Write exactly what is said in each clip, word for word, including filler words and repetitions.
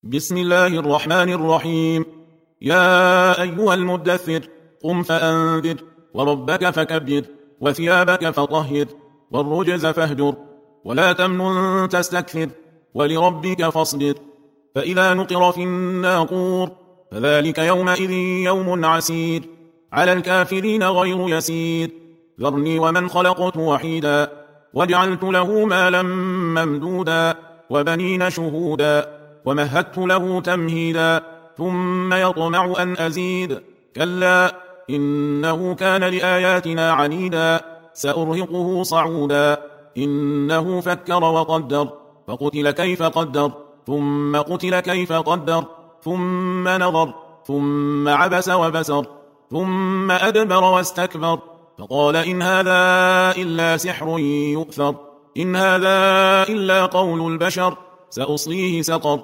بسم الله الرحمن الرحيم. يا أيها المدثر قم فأنذر وربك فكبر وثيابك فطهر والرجز فاهجر ولا تمنن تستكثر ولربك فاصبر. فإذا نقر في الناقور فذلك يومئذ يوم عسير على الكافرين غير يسير. ذرني ومن خلقت وحيدا وجعلت له مالا ممدودا وبنين شهودا ومهدت له تمهيدا ثم يطمع أن أزيد كلا إنه كان لآياتنا عنيدا سأرهقه صعودا. إنه فكر وقدر فقتل كيف قدر ثم قتل كيف قدر ثم نظر ثم عبس وبسر ثم أدبر واستكبر فقال إن هذا إلا سحر يؤثر إن هذا إلا قول البشر سأصليه سقر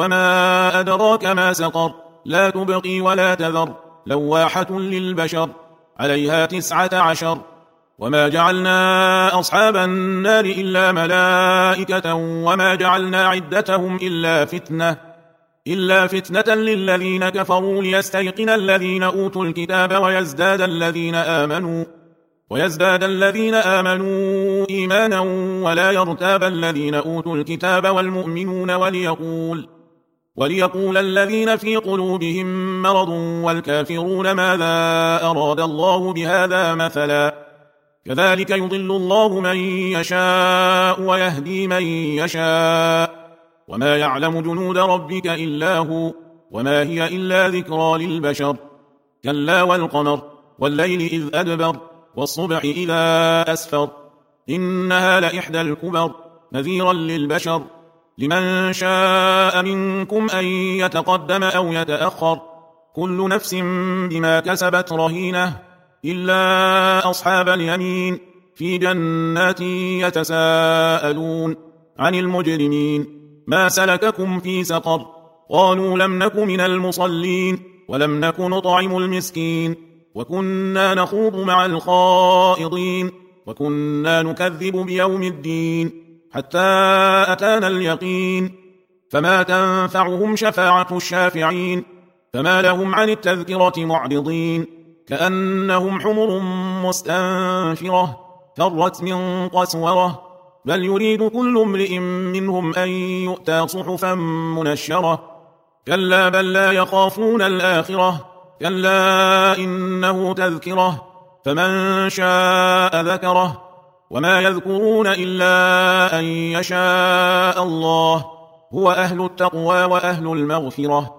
وما أدراك ما سقر لا تبقي ولا تذر لواحة للبشر عليها تسعة عشر. وما جعلنا أصحاب النار إلا ملائكة وما جعلنا عدتهم إلا فتنة إلا فتنة للذين كفروا ليستيقن الذين أوتوا الكتاب ويزداد الذين آمنوا ويزداد الذين آمنوا إيمانا ولا يرتاب الذين أوتوا الكتاب والمؤمنون وليقول وليقول الذين في قلوبهم مرض والكافرون ماذا أراد الله بهذا مثلا. كذلك يضل الله من يشاء ويهدي من يشاء وما يعلم جنود ربك إلا هو وما هي إلا ذكرى للبشر. كلا والقمر والليل إذ أدبر والصبح إذا أسفر إنها لإحدى الكبر نذيرا للبشر. لمن شاء منكم أن يتقدم أو يتأخر كل نفس بما كسبت رهينة إلا أصحاب اليمين في جنات يتساءلون عن المجرمين ما سلككم في سقر قالوا لم نك من المصلين ولم نك نطعم المسكين وكنا نخوض مع الخائضين وكنا نكذب بيوم الدين حتى أتانا اليقين فما تنفعهم شفاعة الشافعين فما لهم عن التذكرة معرضين كأنهم حمر مستنفرة فرت من قسورة بل يريد كل امرئ منهم أن يؤتى صحفا منشرة كلا بل لا يخافون الآخرة كلا إنه تذكرة فمن شاء ذكره وما يذكرون إلا أن يشاء الله هو أهل التقوى وأهل المغفرة.